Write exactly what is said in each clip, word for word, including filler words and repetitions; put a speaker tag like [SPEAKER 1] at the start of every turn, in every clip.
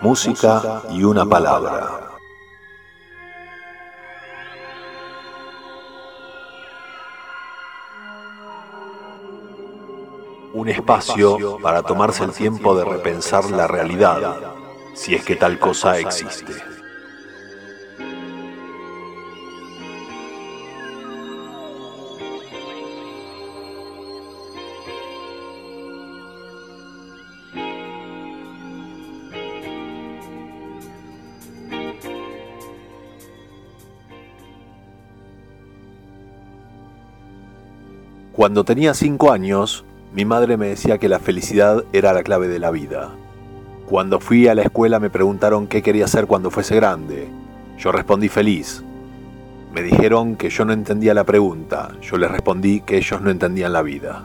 [SPEAKER 1] música y una palabra. Un espacio para tomarse el tiempo de repensar la realidad, si es que tal cosa existe. Cuando tenía cinco años, mi madre me decía que la felicidad era la clave de la vida. Cuando fui a la escuela me preguntaron qué quería hacer cuando fuese grande. Yo respondí feliz. Me dijeron que yo no entendía la pregunta. Yo les respondí que ellos no entendían la vida.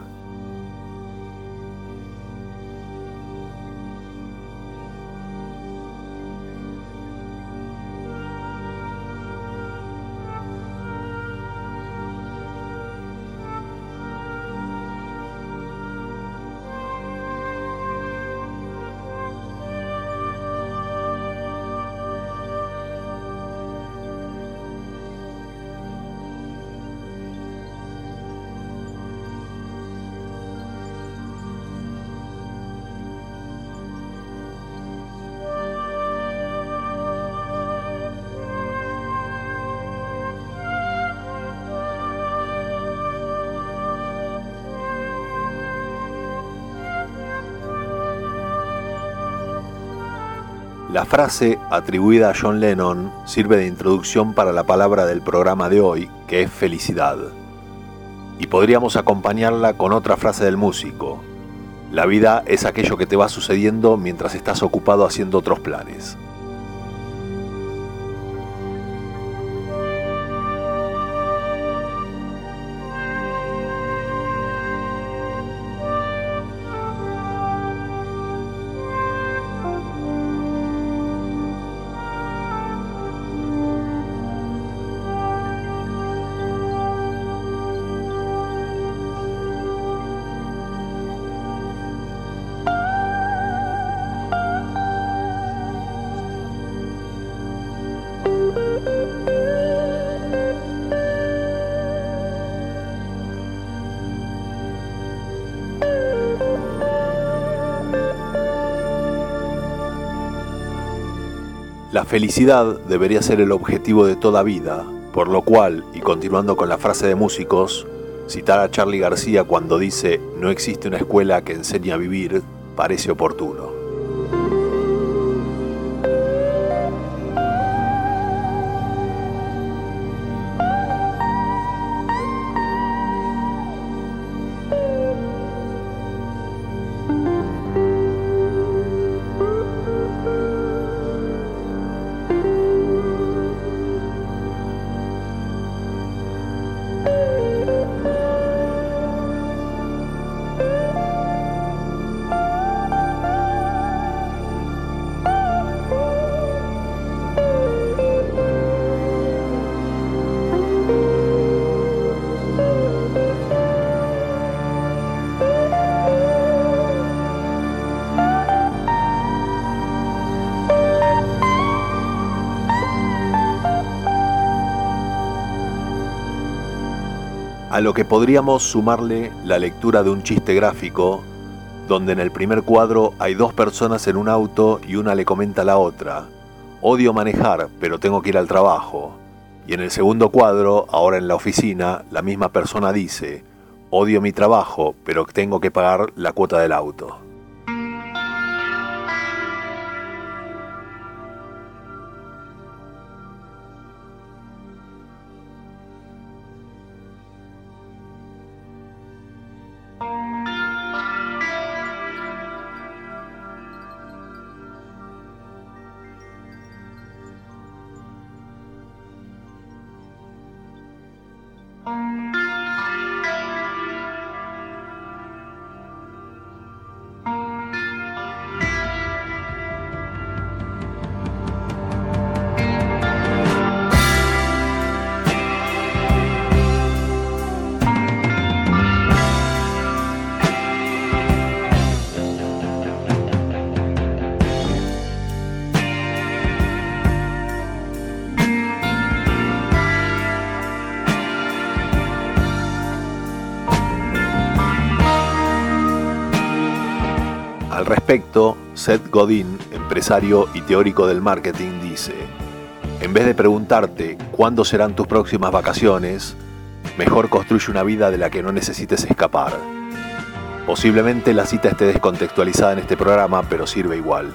[SPEAKER 1] La frase atribuida a John Lennon sirve de introducción para la palabra del programa de hoy, que es felicidad. Y podríamos acompañarla con otra frase del músico: la vida es aquello que te va sucediendo mientras estás ocupado haciendo otros planes. La felicidad debería ser el objetivo de toda vida, por lo cual, y continuando con la frase de músicos, citar a Charly García cuando dice «No existe una escuela que enseñe a vivir» parece oportuno. A lo que podríamos sumarle la lectura de un chiste gráfico, donde en el primer cuadro hay dos personas en un auto y una le comenta a la otra: «Odio manejar, pero tengo que ir al trabajo». Y en el segundo cuadro, ahora en la oficina, la misma persona dice: «Odio mi trabajo, pero tengo que pagar la cuota del auto». Al respecto, Seth Godin, empresario y teórico del marketing, dice: en vez de preguntarte cuándo serán tus próximas vacaciones, mejor construye una vida de la que no necesites escapar. Posiblemente la cita esté descontextualizada en este programa, pero sirve igual.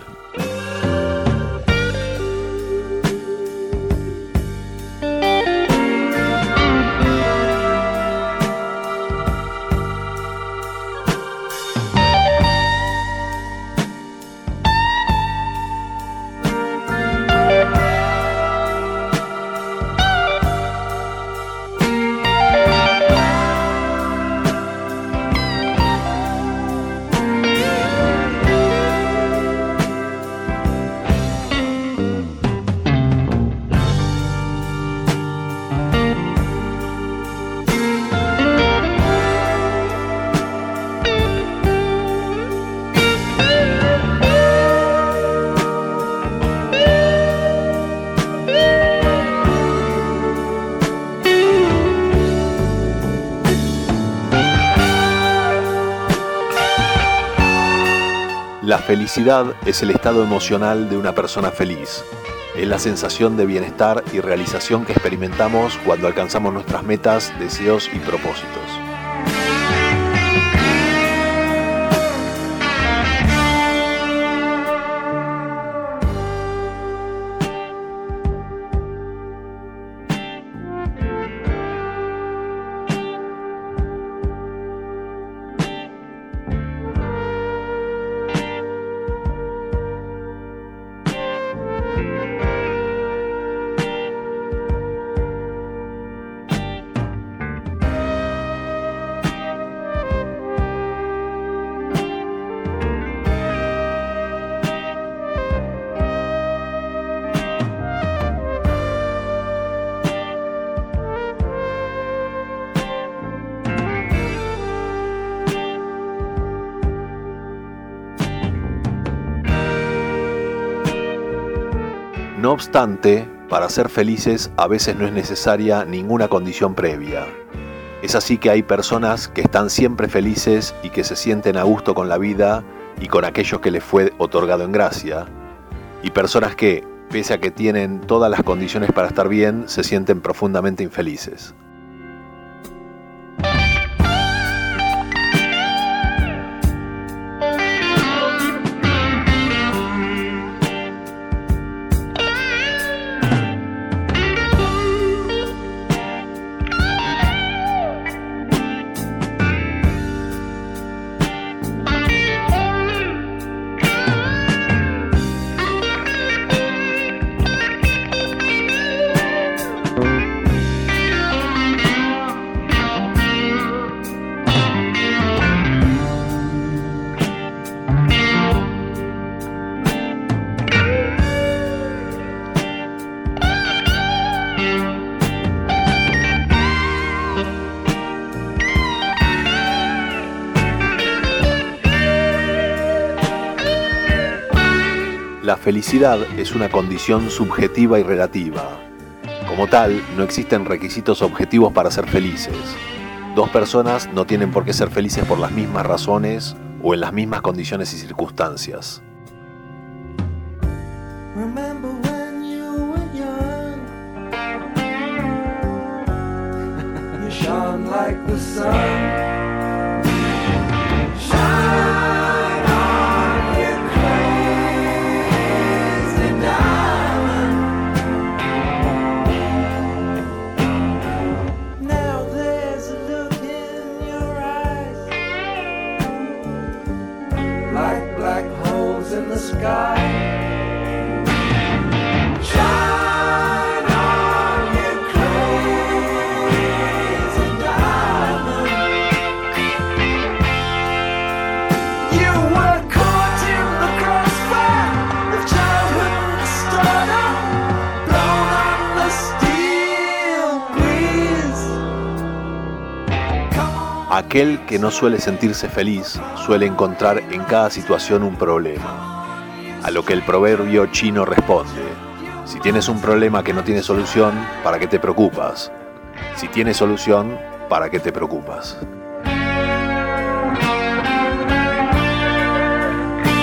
[SPEAKER 1] La felicidad es el estado emocional de una persona feliz. Es la sensación de bienestar y realización que experimentamos cuando alcanzamos nuestras metas, deseos y propósitos. No obstante, para ser felices a veces no es necesaria ninguna condición previa. Es así que hay personas que están siempre felices y que se sienten a gusto con la vida y con aquello que les fue otorgado en gracia, y personas que, pese a que tienen todas las condiciones para estar bien, se sienten profundamente infelices. La felicidad es una condición subjetiva y relativa. Como tal, no existen requisitos objetivos para ser felices. Dos personas no tienen por qué ser felices por las mismas razones o en las mismas condiciones y circunstancias.
[SPEAKER 2] Remember when you were young, you shone like the sun. Shine on, you crazy diamond. Now there's a look in your eyes, like black holes in the sky.
[SPEAKER 1] Aquel que no suele sentirse feliz suele encontrar en cada situación un problema. A lo que el proverbio chino responde: si tienes un problema que no tiene solución, ¿para qué te preocupas? Si tiene solución, ¿para qué te preocupas?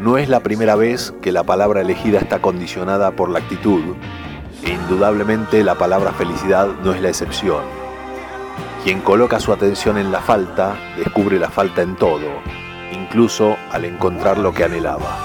[SPEAKER 1] No es la primera vez que la palabra elegida está condicionada por la actitud, e indudablemente la palabra felicidad no es la excepción. Quien coloca su atención en la falta, descubre la falta en todo, incluso al encontrar lo que anhelaba.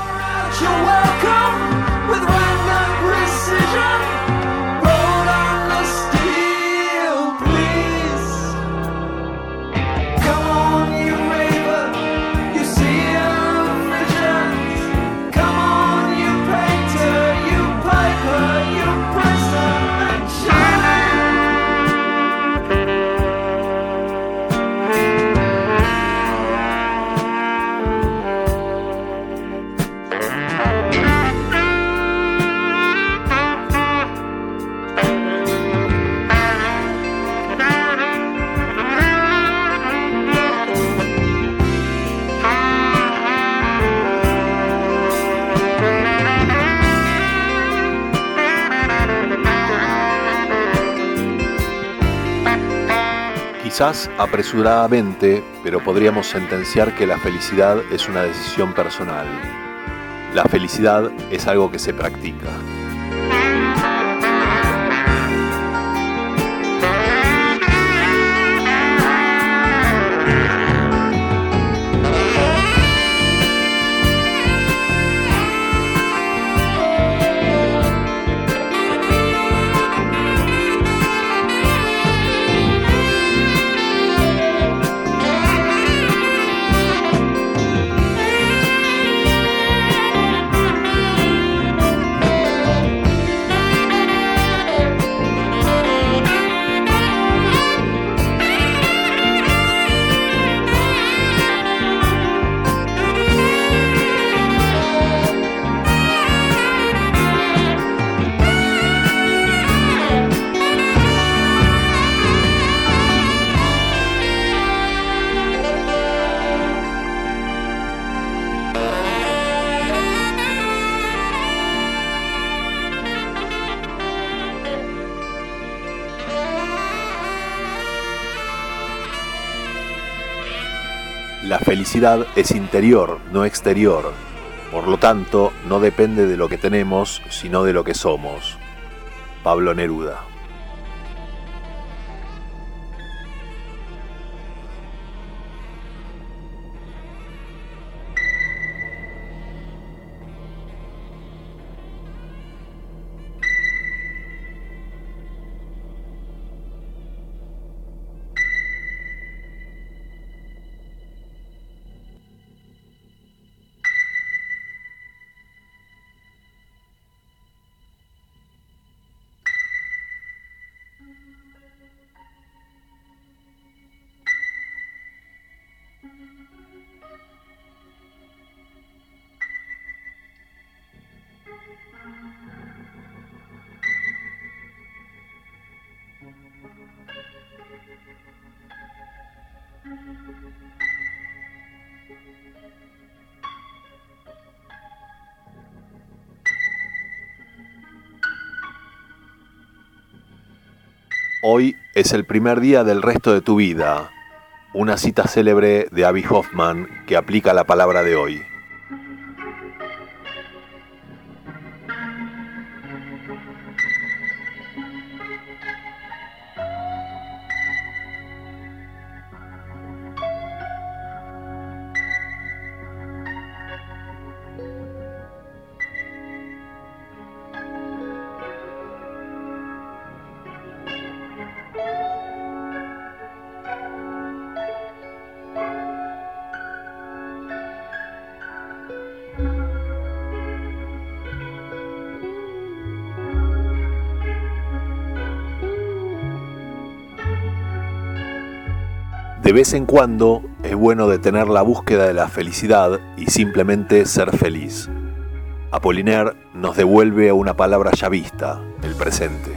[SPEAKER 1] Quizás apresuradamente, pero podríamos sentenciar que la felicidad es una decisión personal. La felicidad es algo que se practica. La felicidad es interior, no exterior. Por lo tanto, no depende de lo que tenemos, sino de lo que somos. Pablo Neruda. Hoy es el primer día del resto de tu vida. Una cita célebre de Abbie Hoffman que aplica la palabra de hoy. De vez en cuando es bueno detener la búsqueda de la felicidad y simplemente ser feliz. Apollinaire nos devuelve a una palabra ya vista, el presente.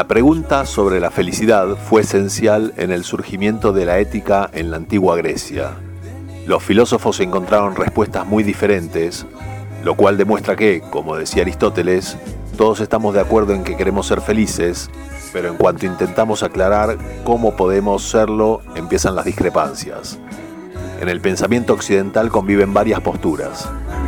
[SPEAKER 1] La pregunta sobre la felicidad fue esencial en el surgimiento de la ética en la antigua Grecia. Los filósofos encontraron respuestas muy diferentes, lo cual demuestra que, como decía Aristóteles, todos estamos de acuerdo en que queremos ser felices, pero en cuanto intentamos aclarar cómo podemos serlo, empiezan las discrepancias. En el pensamiento occidental conviven varias posturas.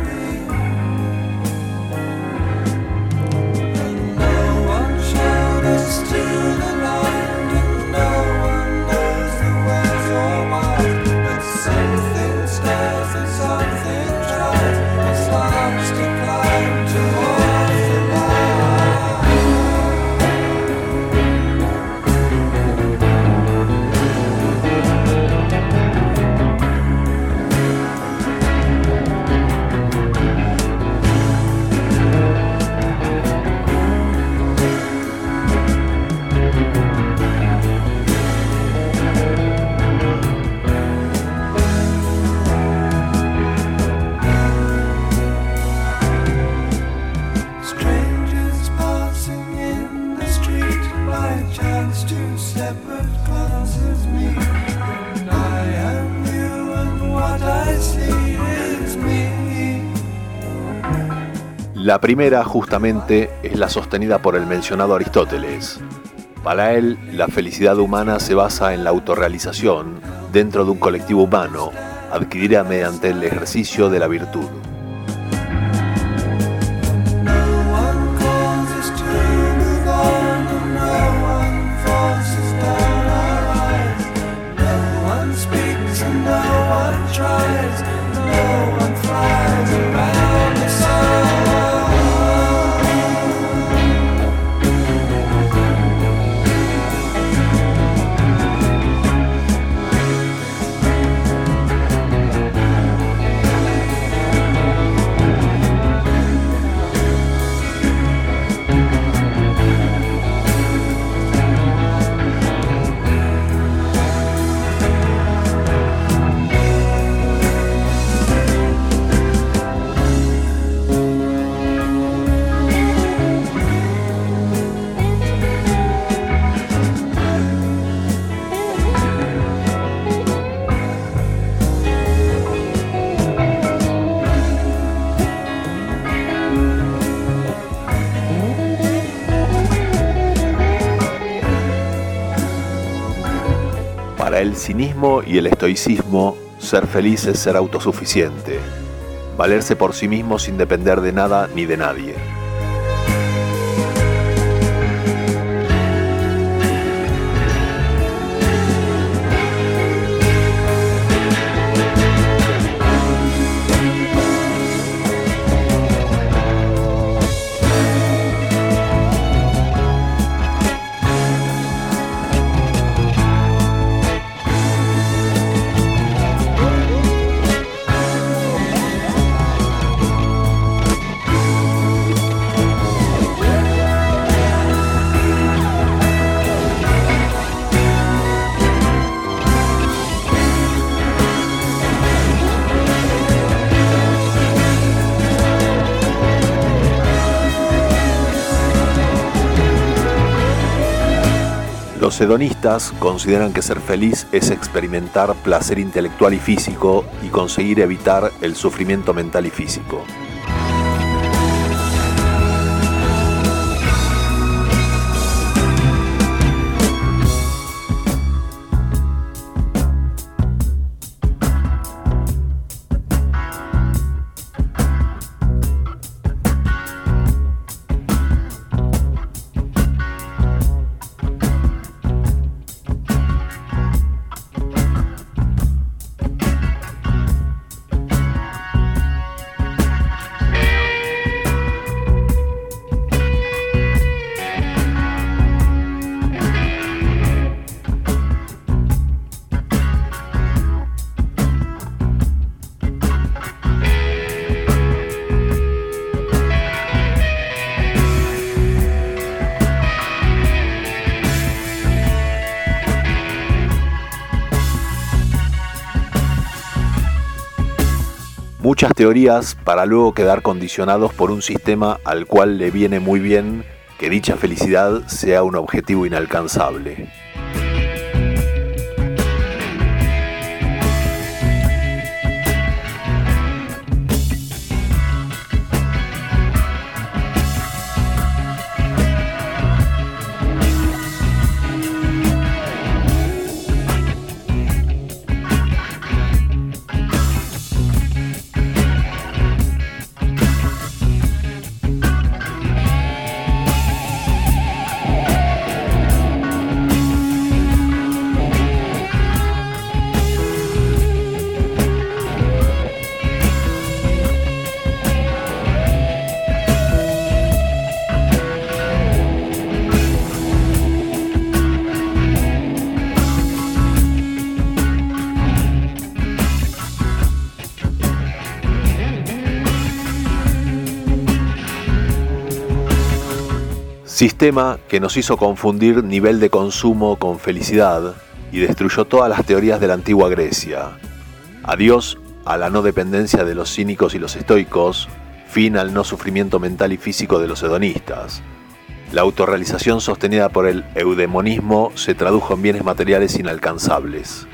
[SPEAKER 1] La primera, justamente, es la sostenida por el mencionado Aristóteles. Para él, la felicidad humana se basa en la autorrealización dentro de un colectivo humano, adquirida mediante el ejercicio de la virtud. Para el cinismo y el estoicismo, ser feliz es ser autosuficiente, valerse por sí mismo sin depender de nada ni de nadie. Los hedonistas consideran que ser feliz es experimentar placer intelectual y físico y conseguir evitar el sufrimiento mental y físico. Muchas teorías para luego quedar condicionados por un sistema al cual le viene muy bien que dicha felicidad sea un objetivo inalcanzable. Sistema que nos hizo confundir nivel de consumo con felicidad y destruyó todas las teorías de la antigua Grecia. Adiós a la no dependencia de los cínicos y los estoicos, fin al no sufrimiento mental y físico de los hedonistas. La autorrealización sostenida por el eudemonismo se tradujo en bienes materiales inalcanzables.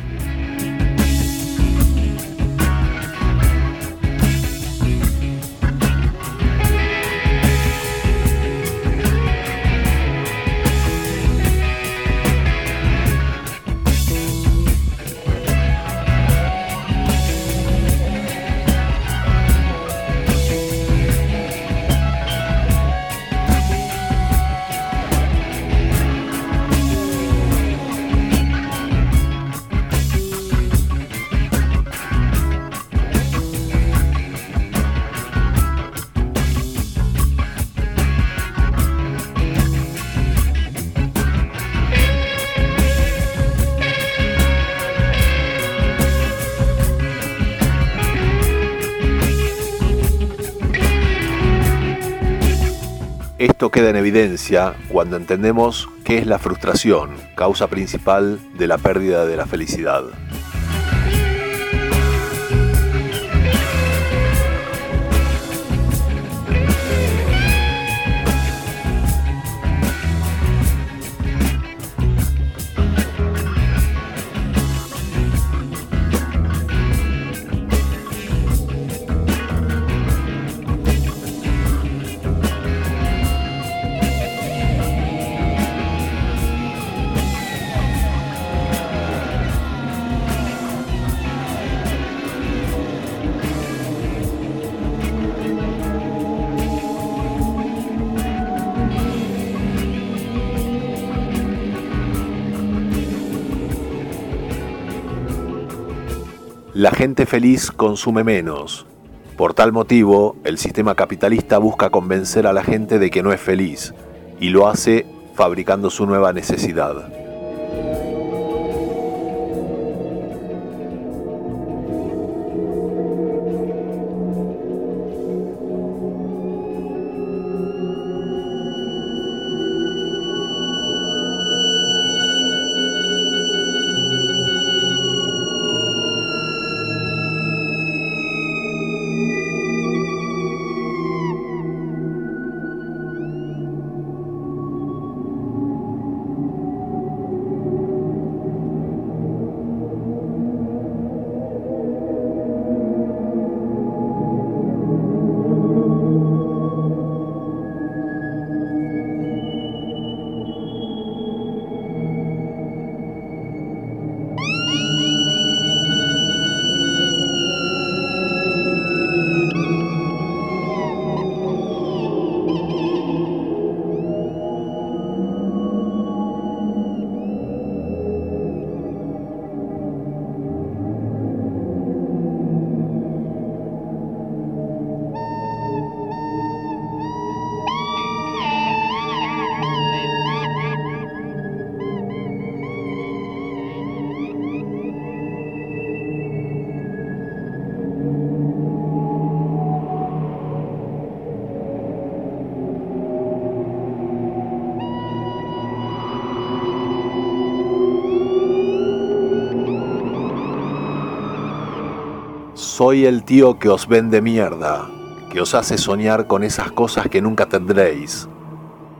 [SPEAKER 1] Esto queda en evidencia cuando entendemos qué es la frustración, causa principal de la pérdida de la felicidad. La gente feliz consume menos. Por tal motivo, el sistema capitalista busca convencer a la gente de que no es feliz, y lo hace fabricando su nueva necesidad. Soy el tío que os vende mierda, que os hace soñar con esas cosas que nunca tendréis.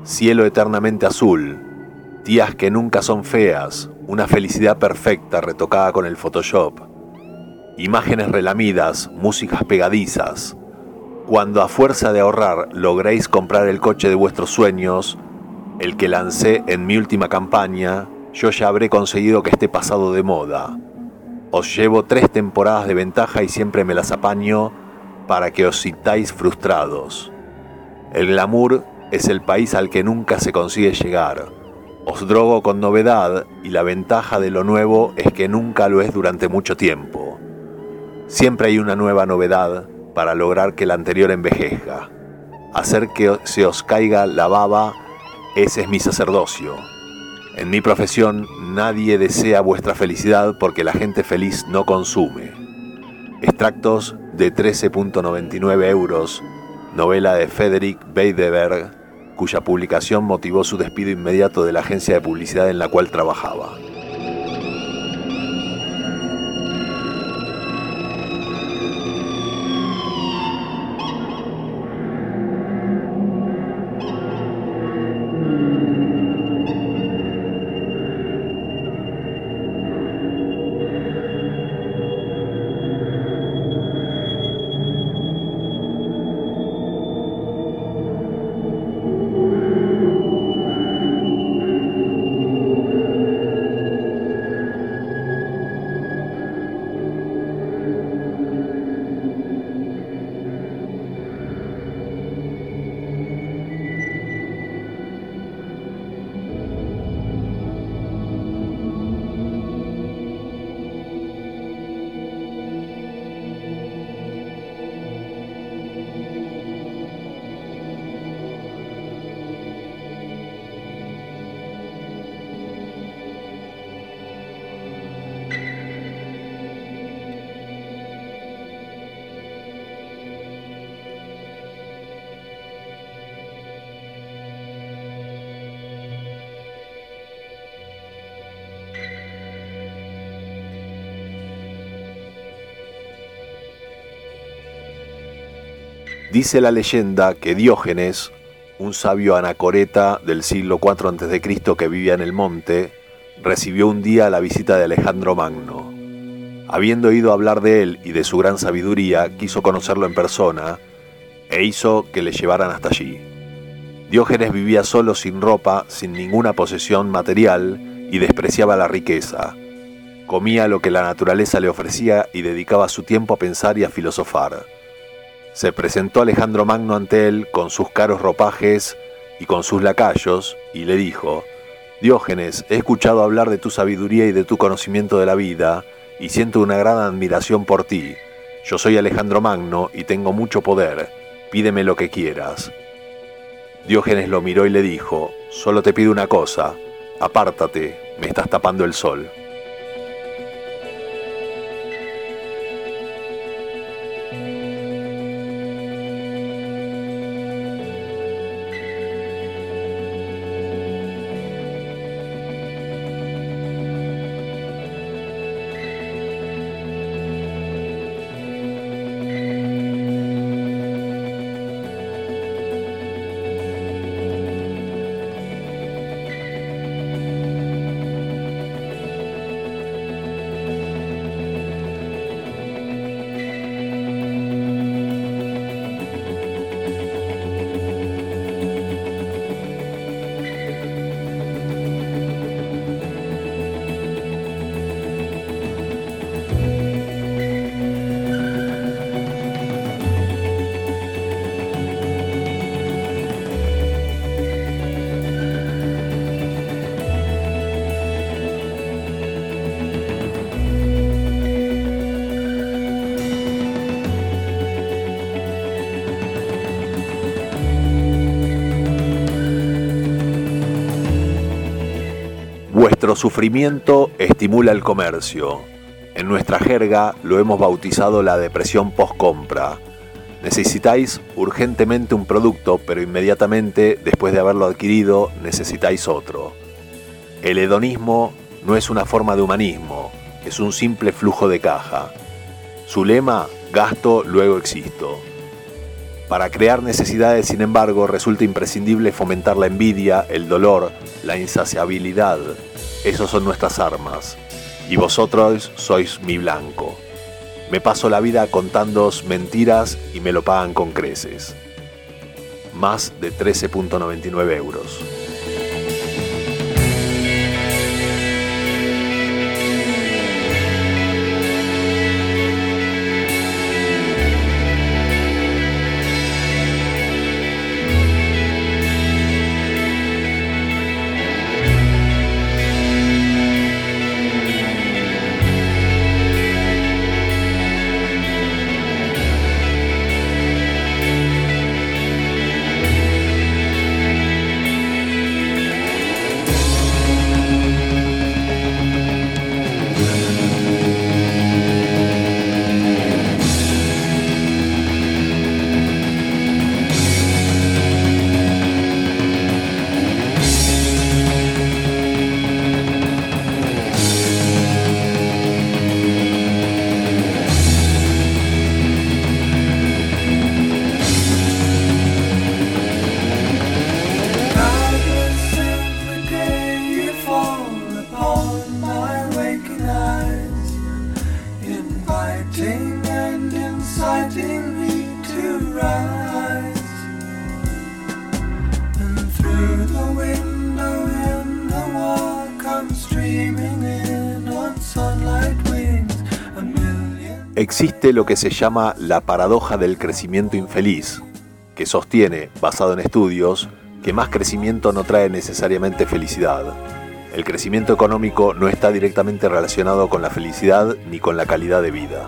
[SPEAKER 1] cielo eternamente azul, tías que nunca son feas, una felicidad perfecta retocada con el Photoshop, imágenes relamidas, músicas pegadizas. Cuando a fuerza de ahorrar logréis comprar el coche de vuestros sueños, el que lancé en mi última campaña, yo ya habré conseguido que esté pasado de moda. Os llevo tres temporadas de ventaja y siempre me las apaño para que os sintáis frustrados. El glamour es el país al que nunca se consigue llegar. Os drogo con novedad y la ventaja de lo nuevo es que nunca lo es durante mucho tiempo. Siempre hay una nueva novedad para lograr que la anterior envejezca. Hacer que se os caiga la baba, ese es mi sacerdocio. En mi profesión nadie desea vuestra felicidad porque la gente feliz no consume. Extractos de trece con noventa y nueve euros, novela de Frederick Beiderberg, cuya publicación motivó su despido inmediato de la agencia de publicidad en la cual trabajaba. Dice la leyenda que Diógenes, un sabio anacoreta del siglo cuatro antes de Cristo que vivía en el monte, recibió un día la visita de Alejandro Magno. Habiendo oído hablar de él y de su gran sabiduría, quiso conocerlo en persona e hizo que le llevaran hasta allí. Diógenes vivía solo, sin ropa, sin ninguna posesión material y despreciaba la riqueza. Comía lo que la naturaleza le ofrecía y dedicaba su tiempo a pensar y a filosofar. Se presentó Alejandro Magno ante él con sus caros ropajes y con sus lacayos y le dijo: Diógenes, he escuchado hablar de tu sabiduría y de tu conocimiento de la vida y siento una gran admiración por ti. Yo soy Alejandro Magno y tengo mucho poder. Pídeme lo que quieras. Diógenes lo miró y le dijo: solo te pido una cosa, apártate, me estás tapando el sol. Vuestro sufrimiento estimula el comercio. En nuestra jerga lo hemos bautizado la depresión post-compra. Necesitáis urgentemente un producto, pero inmediatamente, después de haberlo adquirido, necesitáis otro. El hedonismo no es una forma de humanismo, es un simple flujo de caja. Su lema: gasto, luego existo. Para crear necesidades, sin embargo, resulta imprescindible fomentar la envidia, el dolor, la insaciabilidad. Esos son nuestras armas. Y vosotros sois mi blanco. Me paso la vida contándoos mentiras y me lo pagan con creces. Más de trece punto noventa y nueve euros. Existe lo que se llama la paradoja del crecimiento infeliz, que sostiene, basado en estudios, que más crecimiento no trae necesariamente felicidad. El crecimiento económico no está directamente relacionado con la felicidad ni con la calidad de vida.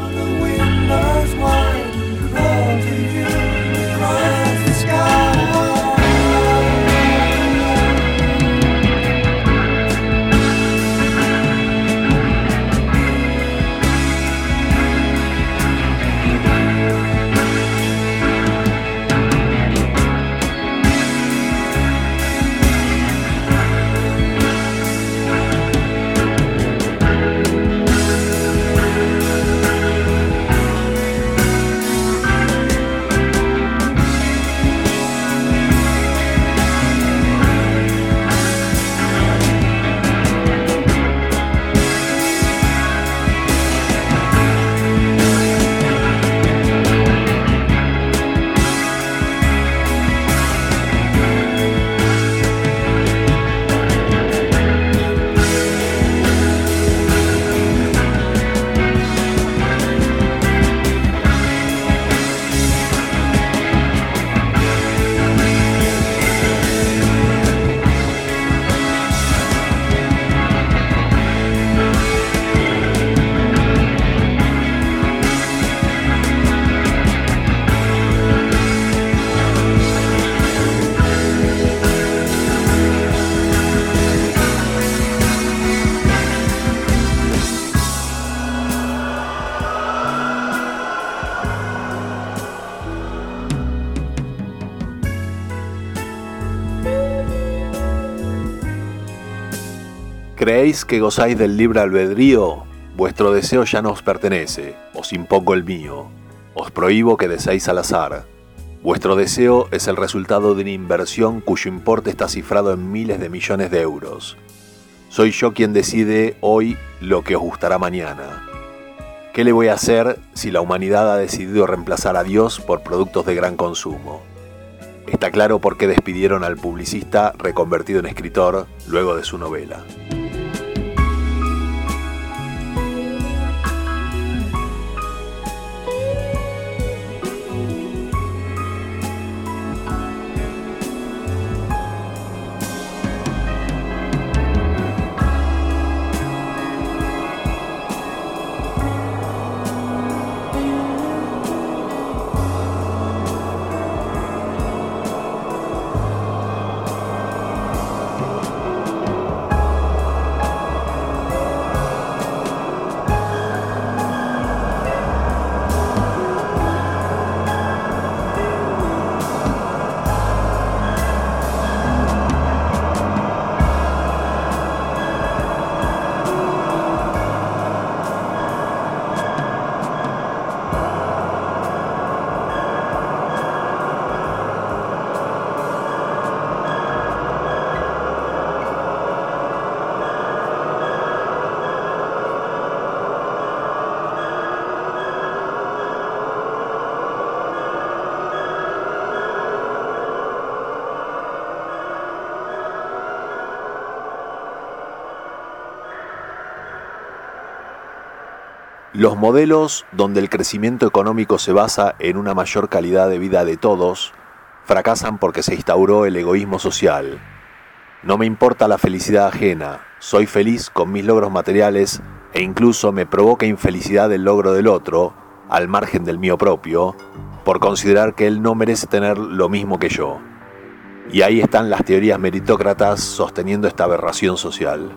[SPEAKER 1] ¿Creéis que gozáis del libre albedrío? Vuestro deseo ya no os pertenece, os impongo el mío. Os prohíbo que deseéis al azar. Vuestro deseo es el resultado de una inversión cuyo importe está cifrado en miles de millones de euros. Soy yo quien decide hoy lo que os gustará mañana. ¿Qué le voy a hacer si la humanidad ha decidido reemplazar a Dios por productos de gran consumo? Está claro por qué despidieron al publicista reconvertido en escritor luego de su novela. Los modelos donde el crecimiento económico se basa en una mayor calidad de vida de todos fracasan porque se instauró el egoísmo social. No me importa la felicidad ajena, soy feliz con mis logros materiales e incluso me provoca infelicidad el logro del otro, al margen del mío propio, por considerar que él no merece tener lo mismo que yo. Y ahí están las teorías meritócratas sosteniendo esta aberración social.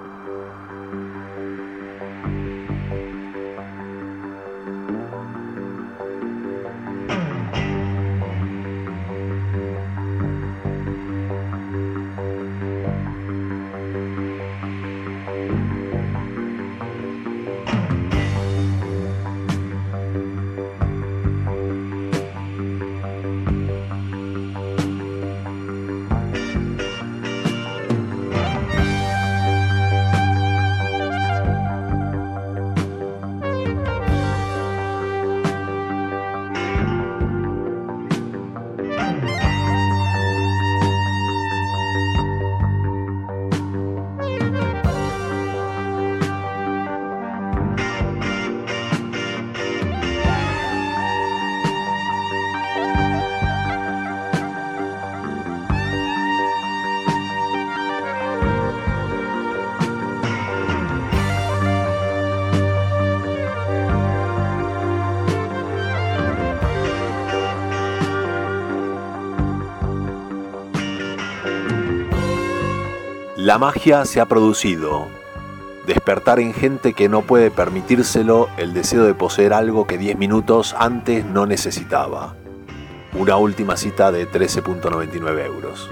[SPEAKER 1] La magia se ha producido. Despertar en gente que no puede permitírselo el deseo de poseer algo que diez minutos antes no necesitaba. Una última cita de trece punto noventa y nueve euros.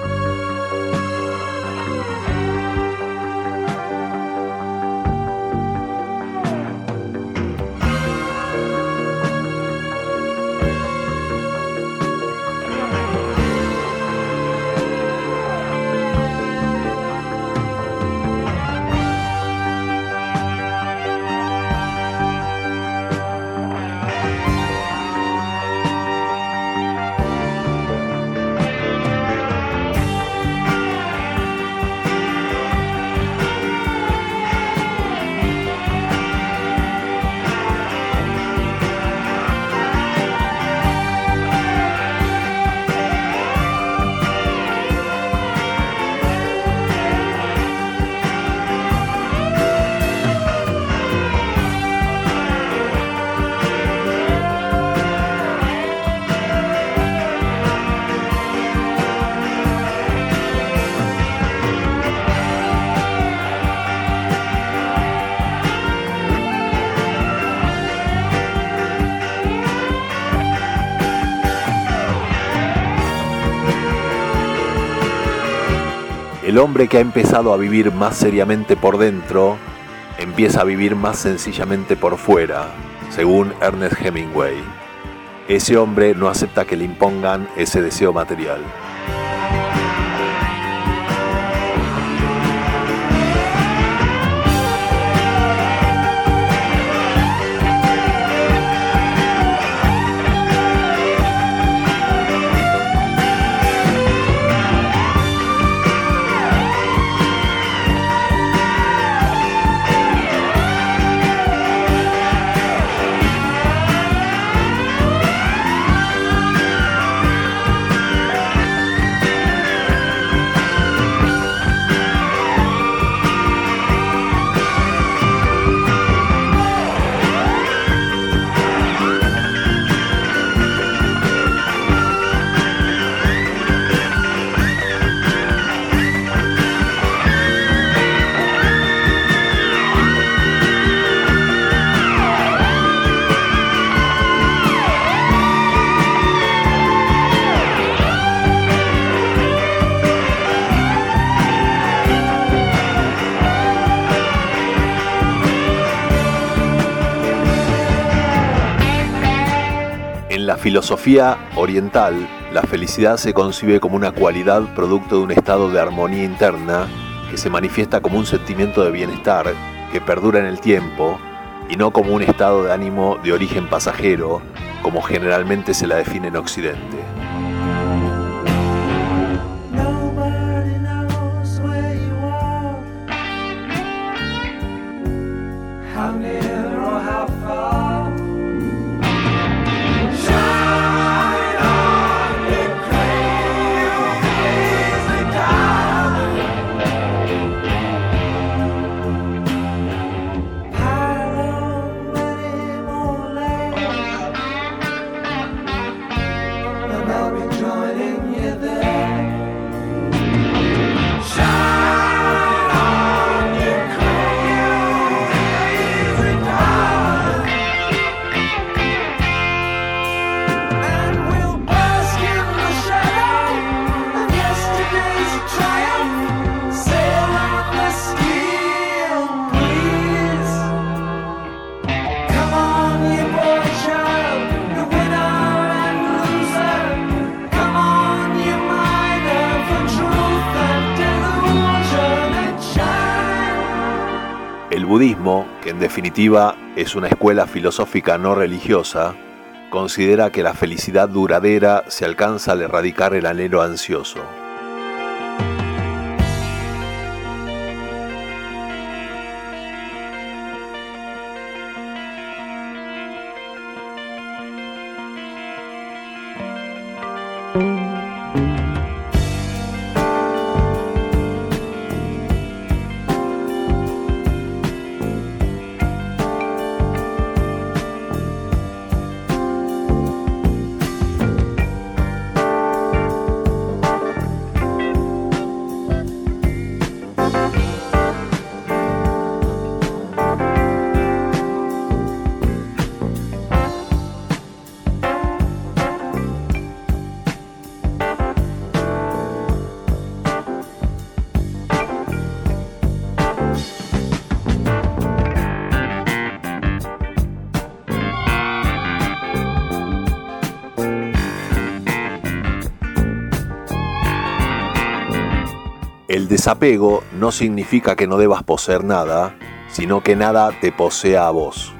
[SPEAKER 1] El hombre que ha empezado a vivir más seriamente por dentro, empieza a vivir más sencillamente por fuera, según Ernest Hemingway. Ese hombre no acepta que le impongan ese deseo material. En la filosofía oriental, la felicidad se concibe como una cualidad producto de un estado de armonía interna que se manifiesta como un sentimiento de bienestar que perdura en el tiempo y no como un estado de ánimo de origen pasajero, como generalmente se la define en Occidente.
[SPEAKER 2] Nobody knows where you are, how near or how
[SPEAKER 1] El budismo, que en definitiva es una escuela filosófica no religiosa, considera que la felicidad duradera se alcanza al erradicar el anhelo ansioso. El desapego no significa que no debas poseer nada, sino que nada te posea a vos.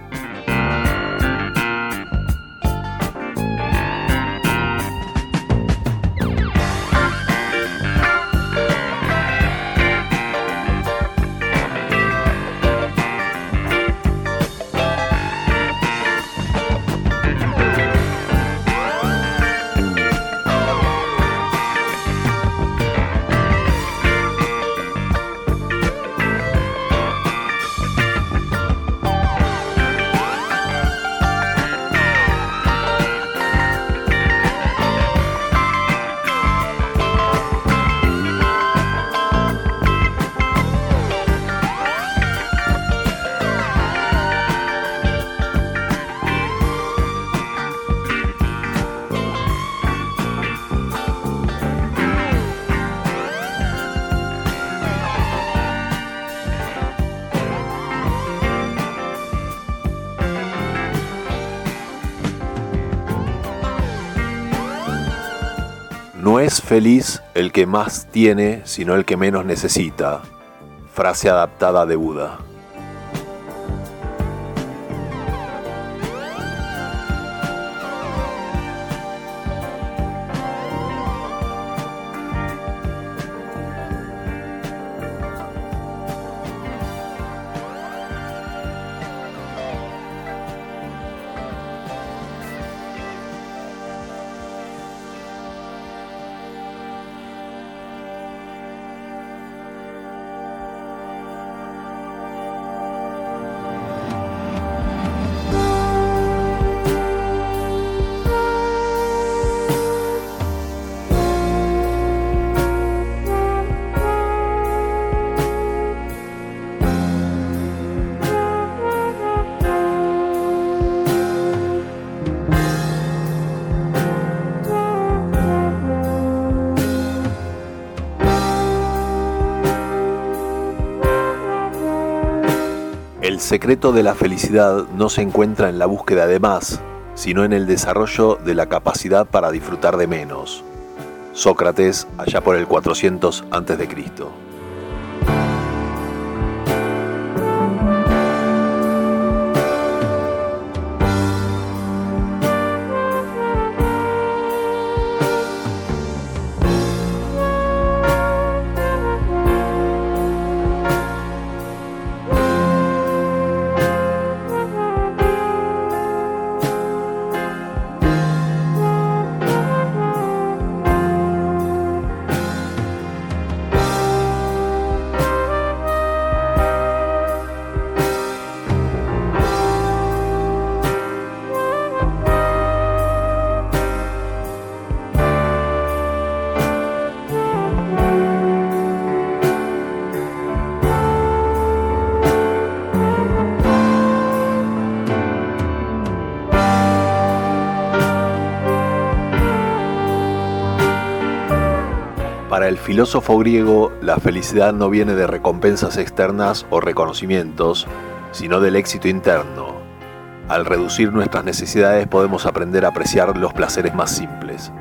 [SPEAKER 1] No es feliz el que más tiene, sino el que menos necesita. Frase adaptada de Buda. El secreto de la felicidad no se encuentra en la búsqueda de más, sino en el desarrollo de la capacidad para disfrutar de menos. Sócrates, allá por el cuatrocientos antes de Cristo. Para el filósofo griego, la felicidad no viene de recompensas externas o reconocimientos, sino del éxito interno. Al reducir nuestras necesidades podemos aprender a apreciar los placeres más simples.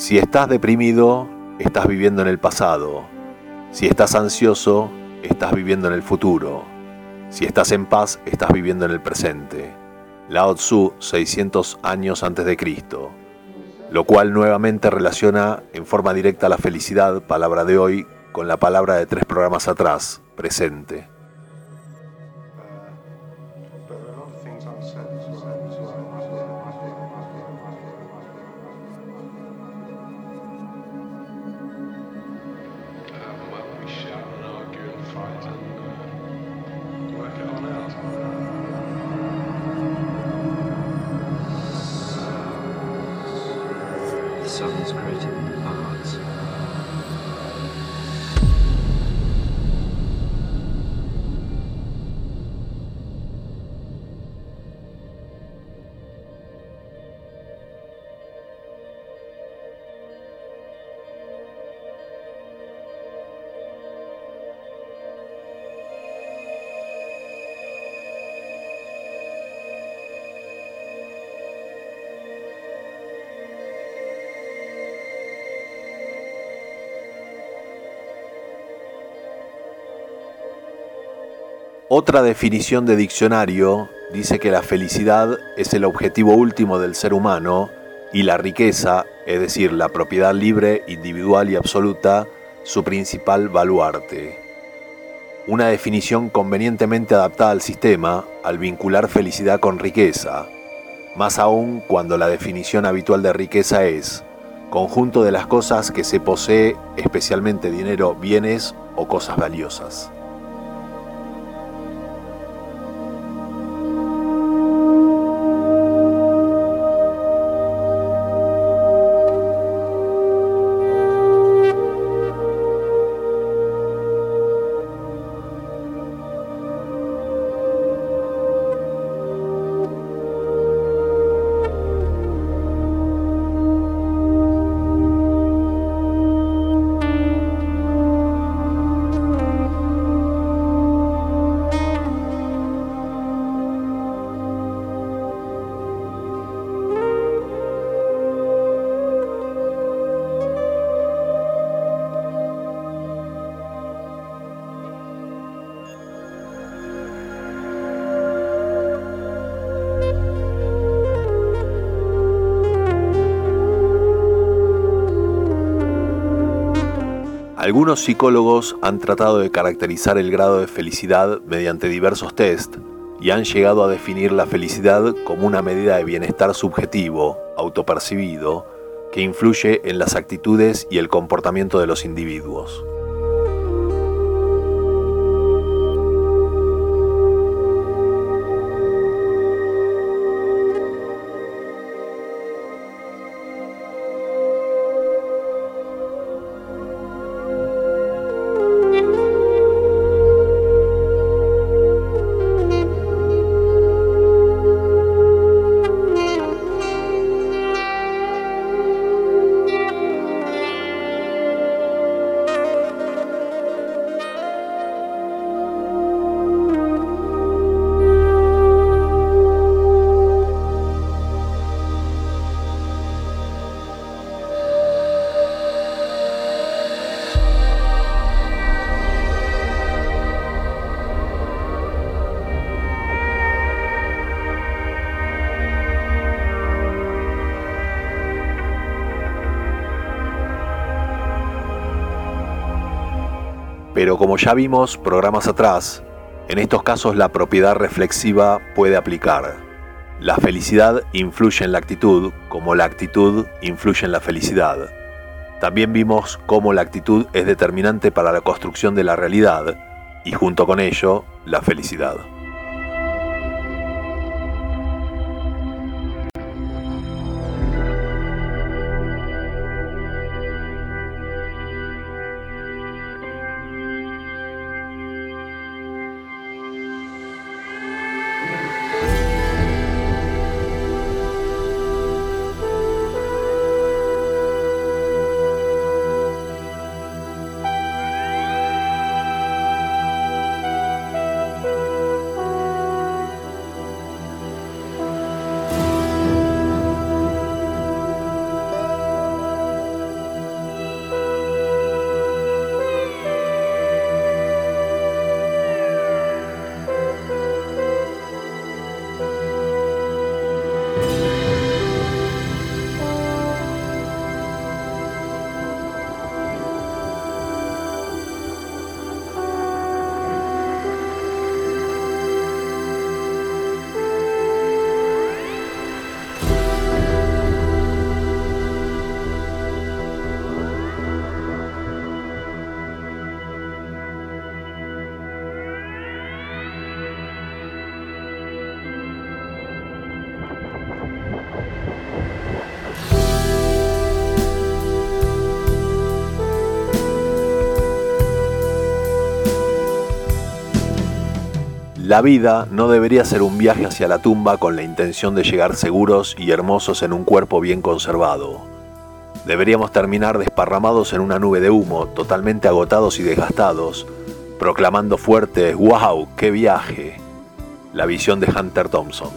[SPEAKER 1] Si estás deprimido, estás viviendo en el pasado. Si estás ansioso, estás viviendo en el futuro. Si estás en paz, estás viviendo en el presente. Lao Tzu, seiscientos años antes de Cristo. Lo cual nuevamente relaciona en forma directa la felicidad, palabra de hoy, con la palabra de tres programas atrás, presente.
[SPEAKER 3] Songs created in our hearts.
[SPEAKER 1] Otra definición de diccionario dice que la felicidad es el objetivo último del ser humano y la riqueza, es decir, la propiedad libre, individual y absoluta, su principal baluarte. Una definición convenientemente adaptada al sistema al vincular felicidad con riqueza, más aún cuando la definición habitual de riqueza es conjunto de las cosas que se posee, especialmente dinero, bienes o cosas valiosas. Algunos psicólogos han tratado de caracterizar el grado de felicidad mediante diversos test y han llegado a definir la felicidad como una medida de bienestar subjetivo, autopercibido, que influye en las actitudes y el comportamiento de los individuos. Pero como ya vimos programas atrás, en estos casos la propiedad reflexiva puede aplicar. La felicidad influye en la actitud, como la actitud influye en la felicidad. También vimos cómo la actitud es determinante para la construcción de la realidad y junto con ello, la felicidad. La vida no debería ser un viaje hacia la tumba con la intención de llegar seguros y hermosos en un cuerpo bien conservado. Deberíamos terminar desparramados en una nube de humo, totalmente agotados y desgastados, proclamando fuerte ¡wow! ¡Qué viaje! La visión de Hunter Thompson.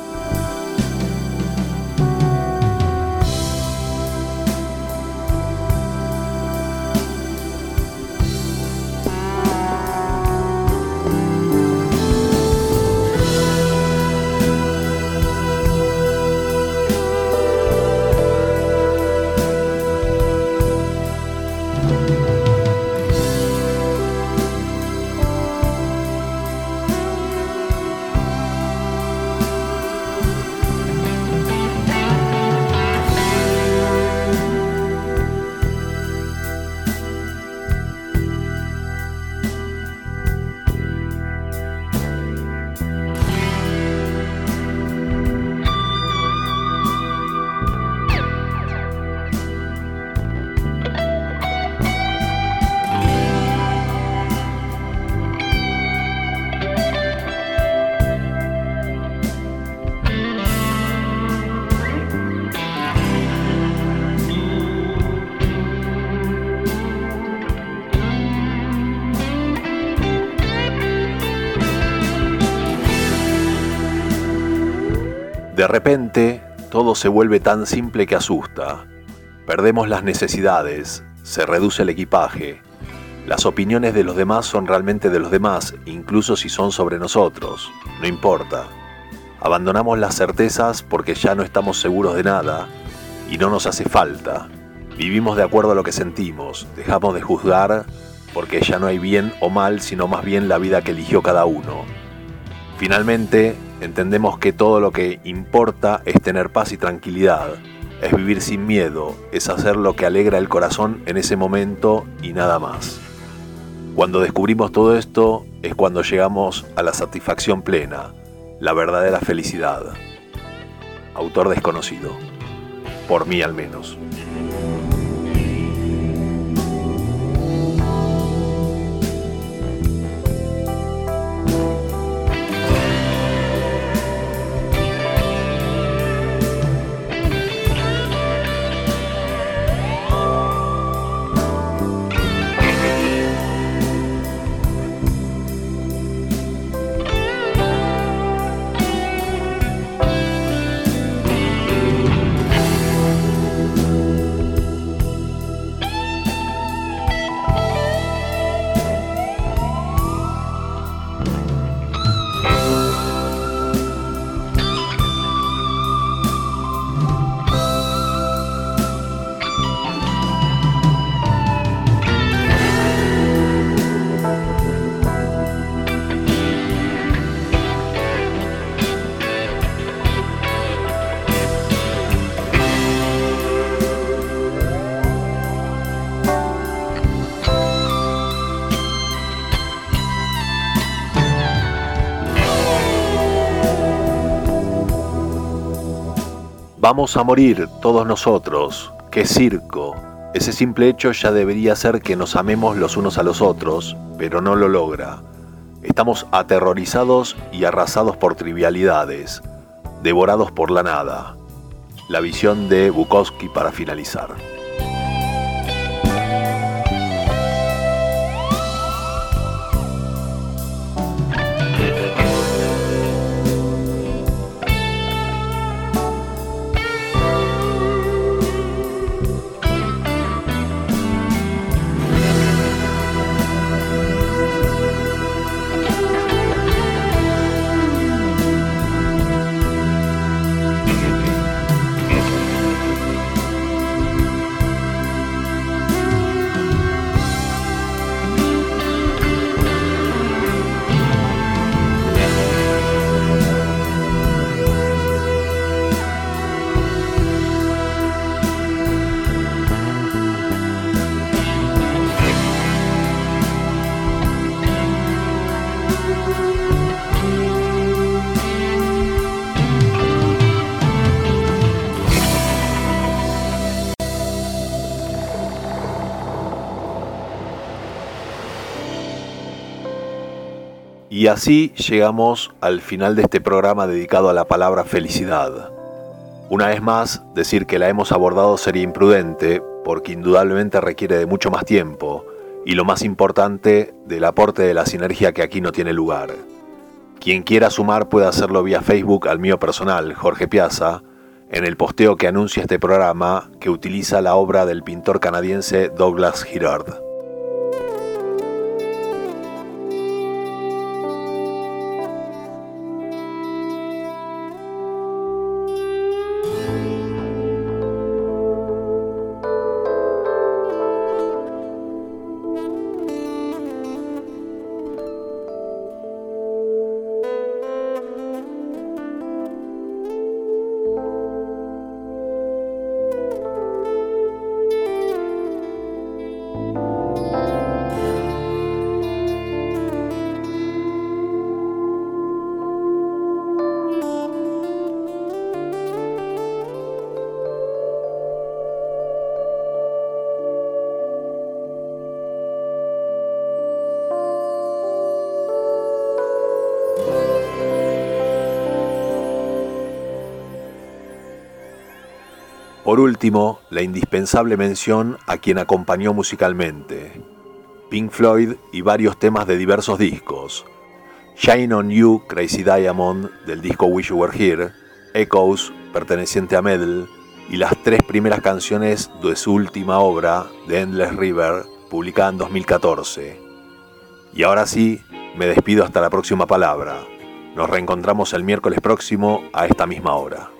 [SPEAKER 1] De repente, todo se vuelve tan simple que asusta. Perdemos las necesidades, se reduce el equipaje. Las opiniones de los demás son realmente de los demás, incluso si son sobre nosotros. No importa. Abandonamos las certezas porque ya no estamos seguros de nada y no nos hace falta. Vivimos de acuerdo a lo que sentimos, dejamos de juzgar porque ya no hay bien o mal, sino más bien la vida que eligió cada uno. Finalmente, entendemos que todo lo que importa es tener paz y tranquilidad, es vivir sin miedo, es hacer lo que alegra el corazón en ese momento y nada más. Cuando descubrimos todo esto es cuando llegamos a la satisfacción plena, la verdadera felicidad. Autor desconocido, por mí al menos. Vamos a morir todos nosotros. ¡Qué circo! Ese simple hecho ya debería ser que nos amemos los unos a los otros, pero no lo logra. Estamos aterrorizados y arrasados por trivialidades, devorados por la nada. La visión de Bukowski para finalizar. Y así llegamos al final de este programa dedicado a la palabra felicidad. Una vez más, decir que la hemos abordado sería imprudente, porque indudablemente requiere de mucho más tiempo, y lo más importante, del aporte de la sinergia que aquí no tiene lugar. Quien quiera sumar puede hacerlo vía Facebook al mío personal, Jorge Piazza, en el posteo que anuncia este programa, que utiliza la obra del pintor canadiense Douglas Girard. Por último, la indispensable mención a quien acompañó musicalmente: Pink Floyd y varios temas de diversos discos. Shine on You, Crazy Diamond, del disco Wish You Were Here, Echoes, perteneciente a Meddle, y las tres primeras canciones de su última obra, The Endless River, publicada en dos mil catorce. Y ahora sí, me despido hasta la próxima palabra. Nos reencontramos el miércoles próximo a esta misma hora.